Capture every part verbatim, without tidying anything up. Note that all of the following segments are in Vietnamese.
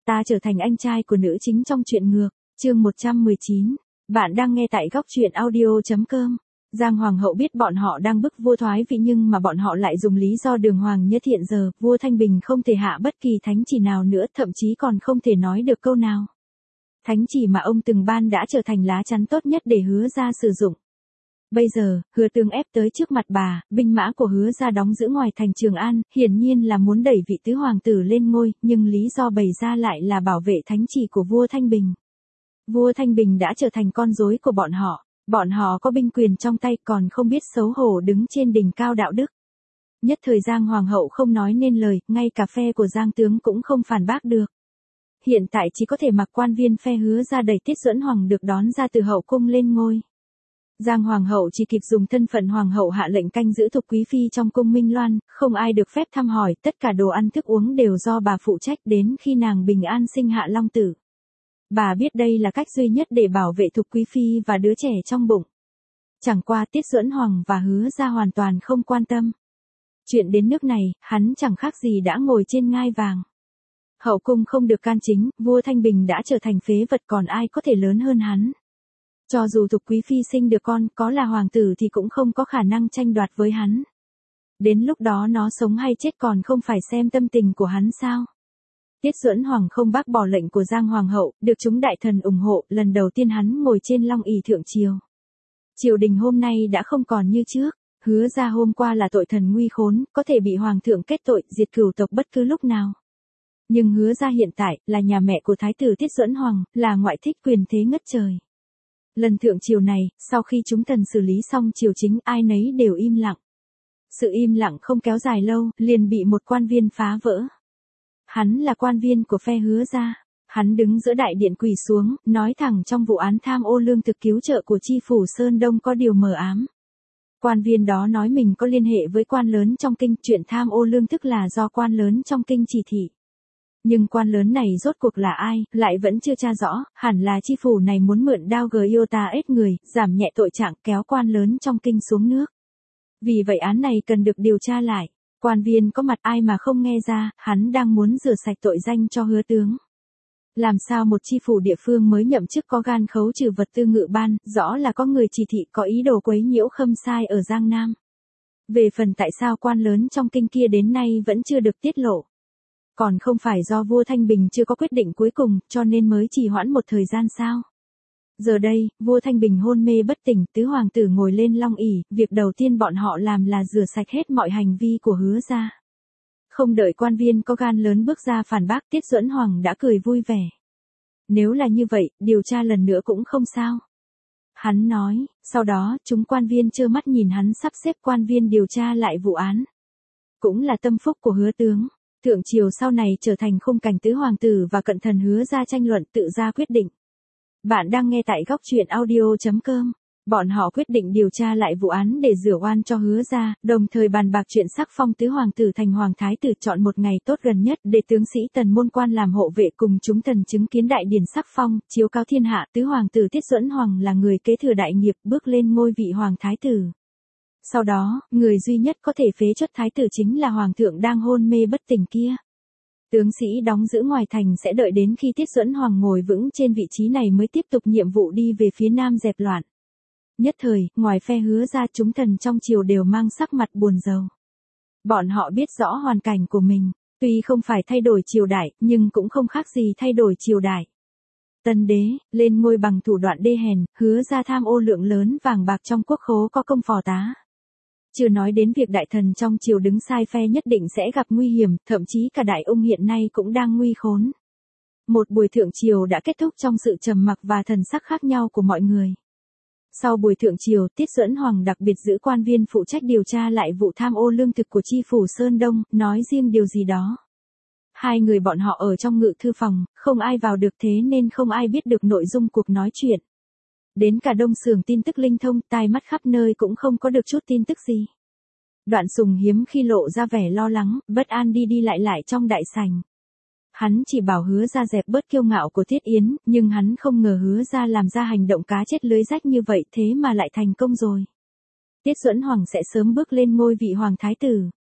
ta trở thành anh trai của nữ chính trong truyện ngược, chương một trăm mười chín. Bạn đang nghe tại góc truyện audio chấm com. Giang Hoàng hậu biết bọn họ đang bức vua thoái vị nhưng mà bọn họ lại dùng lý do đường hoàng nhất hiện giờ, vua Thanh Bình không thể hạ bất kỳ thánh chỉ nào nữa, thậm chí còn không thể nói được câu nào. Thánh chỉ mà ông từng ban đã trở thành lá chắn tốt nhất để Hứa Gia sử dụng. Bây giờ, Hứa tướng ép tới trước mặt bà, binh mã của Hứa Gia đóng giữ ngoài thành Trường An, hiển nhiên là muốn đẩy vị tứ hoàng tử lên ngôi, nhưng lý do bày ra lại là bảo vệ thánh chỉ của vua Thanh Bình. Vua Thanh Bình đã trở thành con rối của bọn họ, bọn họ có binh quyền trong tay còn không biết xấu hổ đứng trên đỉnh cao đạo đức. Nhất thời Giang Hoàng hậu không nói nên lời, ngay cả phe của Giang tướng cũng không phản bác được. Hiện tại chỉ có thể mặc quan viên phe Hứa Gia đẩy Tiết Duẫn Hoàng được đón ra từ hậu cung lên ngôi. Giang Hoàng hậu chỉ kịp dùng thân phận Hoàng hậu hạ lệnh canh giữ Thục Quý Phi trong cung Minh Loan, không ai được phép thăm hỏi, tất cả đồ ăn thức uống đều do bà phụ trách đến khi nàng bình an sinh hạ long tử. Bà biết đây là cách duy nhất để bảo vệ Thục Quý Phi và đứa trẻ trong bụng. Chẳng qua Tiết Duẫn Hoàng và Hứa Gia hoàn toàn không quan tâm. Chuyện đến nước này, hắn chẳng khác gì đã ngồi trên ngai vàng. Hậu cung không được can chính, vua Thanh Bình đã trở thành phế vật, còn ai có thể lớn hơn hắn. Cho dù Thục Quý Phi sinh được con, có là hoàng tử thì cũng không có khả năng tranh đoạt với hắn. Đến lúc đó nó sống hay chết còn không phải xem tâm tình của hắn sao. Tiết Duẫn Hoàng không bác bỏ lệnh của Giang Hoàng hậu, được chúng đại thần ủng hộ, lần đầu tiên hắn ngồi trên long ỷ thượng triều. Triều đình hôm nay đã không còn như trước, Hứa Gia hôm qua là tội thần nguy khốn, có thể bị hoàng thượng kết tội diệt cửu tộc bất cứ lúc nào. Nhưng Hứa Gia hiện tại là nhà mẹ của thái tử Tiết Duẫn Hoàng, là ngoại thích quyền thế ngất trời. Lần thượng triều này, sau khi chúng thần xử lý xong triều chính, ai nấy đều im lặng. Sự im lặng không kéo dài lâu, liền bị một quan viên phá vỡ. Hắn là quan viên của phe Hứa Gia. Hắn đứng giữa đại điện quỳ xuống, nói thẳng trong vụ án tham ô lương thực cứu trợ của chi phủ Sơn Đông có điều mờ ám. Quan viên đó nói mình có liên hệ với quan lớn trong kinh, chuyện tham ô lương thực là do quan lớn trong kinh chỉ thị. Nhưng quan lớn này rốt cuộc là ai, lại vẫn chưa tra rõ, hẳn là chi phủ này muốn mượn đao Giota ết người, giảm nhẹ tội trạng kéo quan lớn trong kinh xuống nước. Vì vậy án này cần được điều tra lại. Quan viên có mặt ai mà không nghe ra, hắn đang muốn rửa sạch tội danh cho Hứa tướng. Làm sao một chi phủ địa phương mới nhậm chức có gan khấu trừ vật tư ngự ban, rõ là có người chỉ thị có ý đồ quấy nhiễu khâm sai ở Giang Nam. Về phần tại sao quan lớn trong kinh kia đến nay vẫn chưa được tiết lộ. Còn không phải do vua Thanh Bình chưa có quyết định cuối cùng, cho nên mới trì hoãn một thời gian sao? Giờ đây, vua Thanh Bình hôn mê bất tỉnh, tứ hoàng tử ngồi lên long ỷ, việc đầu tiên bọn họ làm là rửa sạch hết mọi hành vi của Hứa Gia. Không đợi quan viên có gan lớn bước ra phản bác, Tiết Duẫn Hoàng đã cười vui vẻ. Nếu là như vậy, điều tra lần nữa cũng không sao. Hắn nói, sau đó, chúng quan viên trơ mắt nhìn hắn sắp xếp quan viên điều tra lại vụ án. Cũng là tâm phúc của Hứa tướng. Thượng triều sau này trở thành khung cảnh tứ hoàng tử và cận thần Hứa Gia tranh luận tự ra quyết định. Bạn đang nghe tại góc truyện audio chấm com. Bọn họ quyết định điều tra lại vụ án để rửa oan cho Hứa Gia, đồng thời bàn bạc chuyện sắc phong tứ hoàng tử thành hoàng thái tử, chọn một ngày tốt gần nhất để tướng sĩ Tần môn quan làm hộ vệ cùng chúng thần chứng kiến đại điển sắc phong, chiếu cáo thiên hạ tứ hoàng tử Tiết Duẫn Hoàng là người kế thừa đại nghiệp, bước lên ngôi vị hoàng thái tử. Sau đó, người duy nhất có thể phế truất thái tử chính là hoàng thượng đang hôn mê bất tỉnh kia. Tướng sĩ đóng giữ ngoài thành sẽ đợi đến khi Tiết Duẫn Hoàng ngồi vững trên vị trí này mới tiếp tục nhiệm vụ đi về phía nam dẹp loạn. Nhất thời, ngoài phe Hứa Gia, chúng thần trong triều đều mang sắc mặt buồn rầu. Bọn họ biết rõ hoàn cảnh của mình, tuy không phải thay đổi triều đại, nhưng cũng không khác gì thay đổi triều đại. Tân đế, lên ngôi bằng thủ đoạn đê hèn, Hứa Gia tham ô lượng lớn vàng bạc trong quốc khố có công phò tá. Chưa nói đến việc đại thần trong triều đứng sai phe nhất định sẽ gặp nguy hiểm, thậm chí cả đại ung hiện nay cũng đang nguy khốn. Một buổi thượng triều đã kết thúc trong sự trầm mặc và thần sắc khác nhau của mọi người. Sau buổi thượng triều, Tiết Duẫn Hoàng đặc biệt giữ quan viên phụ trách điều tra lại vụ tham ô lương thực của chi phủ Sơn Đông, nói riêng điều gì đó. Hai người bọn họ ở trong ngự thư phòng, không ai vào được thế nên không ai biết được nội dung cuộc nói chuyện. Đến cả đông xưởng tin tức linh thông, tai mắt khắp nơi cũng không có được chút tin tức gì. Đoạn Sùng hiếm khi lộ ra vẻ lo lắng, bất an đi đi lại lại trong đại sảnh. Hắn chỉ bảo Hứa Gia dẹp bớt kiêu ngạo của Thiết Yến, nhưng hắn không ngờ Hứa Gia làm ra hành động cá chết lưới rách như vậy, thế mà lại thành công rồi. Tiết Duẫn Hoàng sẽ sớm bước lên ngôi vị hoàng thái tử.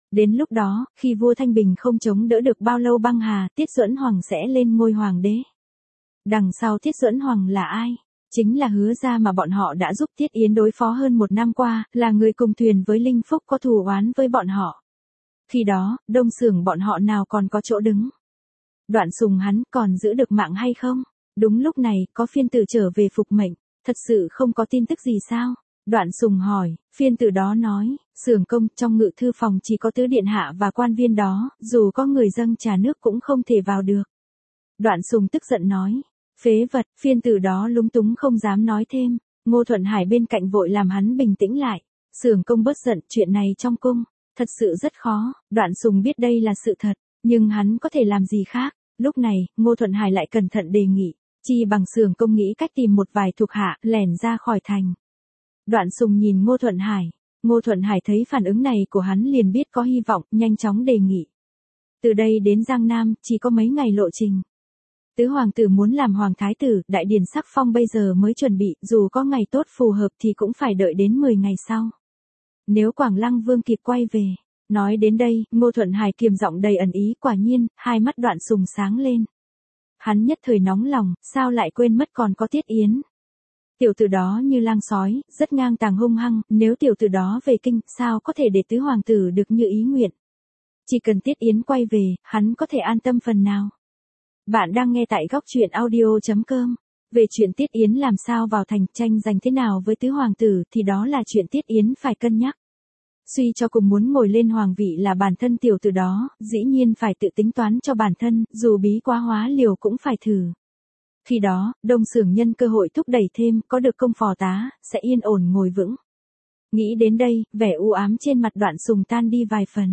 Đến lúc đó, khi vua Thanh Bình không chống đỡ được bao lâu băng hà, Tiết Duẫn Hoàng sẽ lên ngôi hoàng đế. Đằng sau Tiết Duẫn Hoàng là ai? Chính là Hứa gia mà bọn họ đã giúp Tiết Yến đối phó hơn một năm qua, là người cùng thuyền với Linh Phúc có thù oán với bọn họ. Khi đó, Đông Xưởng bọn họ nào còn có chỗ đứng. Đoạn Sùng hắn còn giữ được mạng hay không? Đúng lúc này, có phiên tử trở về phục mệnh, thật sự không có tin tức gì sao? Đoạn Sùng hỏi, phiên tử đó nói, Xưởng công trong ngự thư phòng chỉ có tứ điện hạ và quan viên đó, dù có người dâng trà nước cũng không thể vào được. Đoạn Sùng tức giận nói, phế vật, phiên tử đó lúng túng không dám nói thêm, Ngô Thuận Hải bên cạnh vội làm hắn bình tĩnh lại. Xưởng công bớt giận, chuyện này trong cung, thật sự rất khó. Đoạn Sùng biết đây là sự thật, nhưng hắn có thể làm gì khác. Lúc này, Ngô Thuận Hải lại cẩn thận đề nghị, chi bằng Xưởng công nghĩ cách tìm một vài thuộc hạ, lẻn ra khỏi thành. Đoạn Sùng nhìn Ngô Thuận Hải, Ngô Thuận Hải thấy phản ứng này của hắn liền biết có hy vọng, nhanh chóng đề nghị. Từ đây đến Giang Nam, chỉ có mấy ngày lộ trình. Tứ hoàng tử muốn làm hoàng thái tử, đại điển sắc phong bây giờ mới chuẩn bị, dù có ngày tốt phù hợp thì cũng phải đợi đến mười ngày sau. Nếu Quảng Lăng Vương kịp quay về. Nói đến đây, Ngô Thuận Hải kiềm giọng đầy ẩn ý, quả nhiên, hai mắt Đoạn Sùng sáng lên. Hắn nhất thời nóng lòng, sao lại quên mất còn có Tiết Yến. Tiểu tử đó như lang sói, rất ngang tàng hung hăng, nếu tiểu tử đó về kinh, sao có thể để tứ hoàng tử được như ý nguyện. Chỉ cần Tiết Yến quay về, hắn có thể an tâm phần nào. Bạn đang nghe tại góc truyện audio chấm com. Về chuyện Tiết Yến làm sao vào thành, tranh giành thế nào với tứ hoàng tử thì đó là chuyện Tiết Yến phải cân nhắc. Suy cho cùng muốn ngồi lên hoàng vị là bản thân tiểu tử đó, dĩ nhiên phải tự tính toán cho bản thân, dù bí quá hóa liều cũng phải thử. Khi đó, Đông Xưởng nhân cơ hội thúc đẩy thêm, có được công phò tá, sẽ yên ổn ngồi vững. Nghĩ đến đây, vẻ u ám trên mặt Đoạn Sùng tan đi vài phần.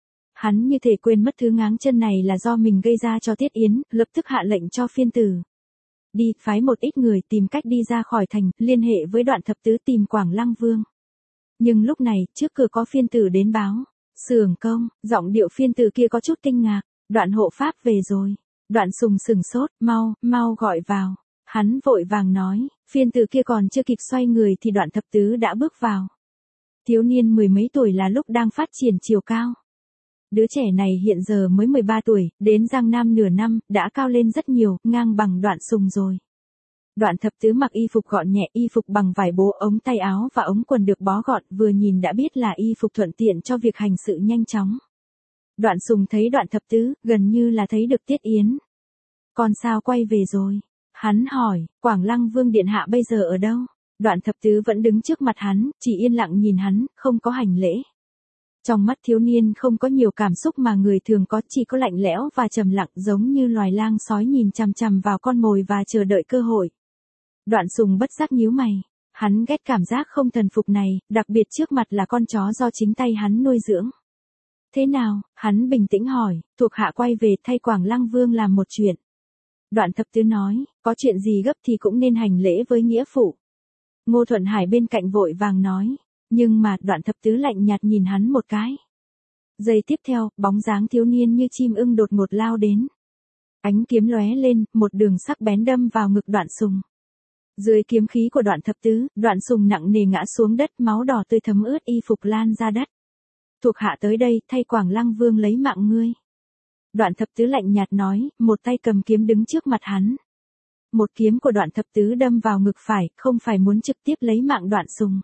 Hắn như thể quên mất thứ ngáng chân này là do mình gây ra cho Tiết Yến, lập tức hạ lệnh cho phiên tử. Đi, phái một ít người tìm cách đi ra khỏi thành, liên hệ với Đoạn Thập Tứ tìm Quảng Lăng Vương. Nhưng lúc này, trước cửa có phiên tử đến báo. Xưởng công, giọng điệu phiên tử kia có chút kinh ngạc, Đoạn hộ pháp về rồi. Đoạn Sùng sừng sốt, mau, mau gọi vào. Hắn vội vàng nói, phiên tử kia còn chưa kịp xoay người thì Đoạn Thập Tứ đã bước vào. Thiếu niên mười mấy tuổi là lúc đang phát triển chiều cao. Đứa trẻ này hiện giờ mới mười ba tuổi, đến Giang Nam nửa năm, đã cao lên rất nhiều, ngang bằng Đoạn Sùng rồi. Đoạn Thập Tứ mặc y phục gọn nhẹ, y phục bằng vải bố, ống tay áo và ống quần được bó gọn, vừa nhìn đã biết là y phục thuận tiện cho việc hành sự nhanh chóng. Đoạn Sùng thấy Đoạn Thập Tứ, gần như là thấy được Tiết Yến. Con sao quay về rồi? Hắn hỏi, Quảng Lăng Vương điện hạ bây giờ ở đâu? Đoạn Thập Tứ vẫn đứng trước mặt hắn, chỉ yên lặng nhìn hắn, không có hành lễ. Trong mắt thiếu niên không có nhiều cảm xúc mà người thường có, chỉ có lạnh lẽo và trầm lặng, giống như loài lang sói nhìn chằm chằm vào con mồi và chờ đợi cơ hội. Đoạn Sùng bất giác nhíu mày, hắn ghét cảm giác không thần phục này, đặc biệt trước mặt là con chó do chính tay hắn nuôi dưỡng. Thế nào? Hắn bình tĩnh hỏi, thuộc hạ quay về thay Quảng Lăng Vương làm một chuyện. Đoạn Thập Tứ nói, có chuyện gì gấp thì cũng nên hành lễ với nghĩa phụ. Ngô Thuận Hải bên cạnh vội vàng nói, nhưng mà Đoạn Thập Tứ lạnh nhạt nhìn hắn một cái. Giây tiếp theo, bóng dáng thiếu niên như chim ưng đột ngột lao đến. Ánh kiếm lóe lên, một đường sắc bén đâm vào ngực Đoạn Sùng. Dưới kiếm khí của Đoạn Thập Tứ, Đoạn Sùng nặng nề ngã xuống đất, máu đỏ tươi thấm ướt y phục lan ra đất. Thuộc hạ tới đây, thay Quảng Lăng Vương lấy mạng ngươi. Đoạn Thập Tứ lạnh nhạt nói, một tay cầm kiếm đứng trước mặt hắn. Một kiếm của Đoạn Thập Tứ đâm vào ngực phải, không phải muốn trực tiếp lấy mạng Đoạn Sùng.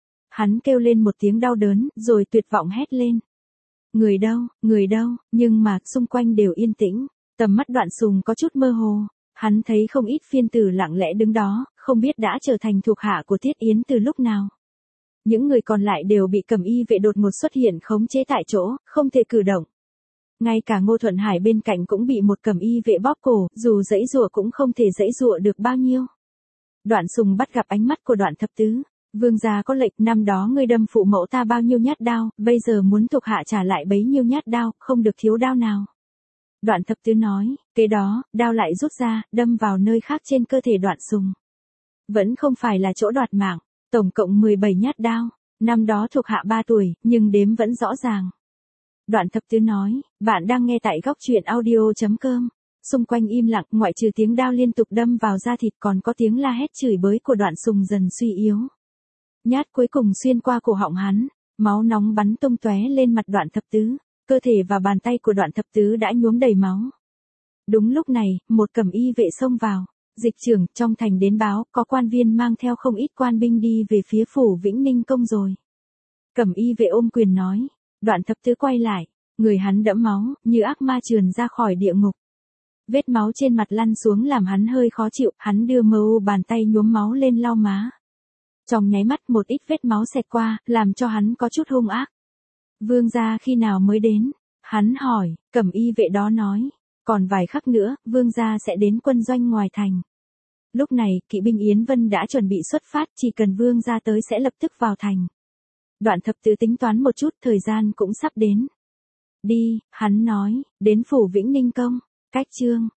Hắn kêu lên một tiếng đau đớn, rồi tuyệt vọng hét lên. Người đâu, người đâu, nhưng mà, xung quanh đều yên tĩnh, tầm mắt Đoạn Sùng có chút mơ hồ. Hắn thấy không ít phiên tử lặng lẽ đứng đó, không biết đã trở thành thuộc hạ của Tiết Yến từ lúc nào. Những người còn lại đều bị cẩm y vệ đột ngột xuất hiện khống chế tại chỗ, không thể cử động. Ngay cả Ngô Thuận Hải bên cạnh cũng bị một cẩm y vệ bóp cổ, dù giãy giụa cũng không thể giãy giụa được bao nhiêu. Đoạn Sùng bắt gặp ánh mắt của Đoạn Thập Tứ. Vương gia có lệnh, năm đó ngươi đâm phụ mẫu ta bao nhiêu nhát đao, bây giờ muốn thuộc hạ trả lại bấy nhiêu nhát đao, không được thiếu đao nào. Đoạn Thập Tứ nói, kế đó, đao lại rút ra, đâm vào nơi khác trên cơ thể Đoạn Sùng. Vẫn không phải là chỗ đoạt mạng, tổng cộng mười bảy nhát đao, năm đó thuộc hạ ba tuổi, nhưng đếm vẫn rõ ràng. Đoạn Thập Tứ nói, bạn đang nghe tại góc truyện audio chấm com. Xung quanh im lặng, ngoại trừ tiếng đao liên tục đâm vào da thịt còn có tiếng la hét chửi bới của Đoạn Sùng dần suy yếu. Nhát cuối cùng xuyên qua cổ họng hắn, Máu nóng bắn tung tóe lên mặt Đoạn Thập Tứ, cơ thể và bàn tay của Đoạn Thập Tứ đã nhuốm đầy máu. Đúng lúc này, một cẩm y vệ xông vào. Dịch trưởng, trong thành đến báo, có quan viên mang theo không ít quan binh đi về phía phủ Vĩnh Ninh Công rồi. Cẩm y vệ ôm quyền nói. Đoạn Thập Tứ quay lại, người hắn đẫm máu, như ác ma trườn ra khỏi địa ngục. Vết máu trên mặt lăn xuống làm hắn hơi khó chịu, hắn đưa mơ bàn tay nhuốm máu lên lau má. Trong nháy mắt một ít vết máu xẹt qua, làm cho hắn có chút hung ác. Vương gia khi nào mới đến? Hắn hỏi, cẩm y vệ đó nói. Còn vài khắc nữa, vương gia sẽ đến quân doanh ngoài thành. Lúc này, kỵ binh Yến Vân đã chuẩn bị xuất phát, chỉ cần vương gia tới sẽ lập tức vào thành. Đoạn Thập Tứ tính toán một chút, thời gian cũng sắp đến. Đi, hắn nói, đến phủ Vĩnh Ninh Công, cách chương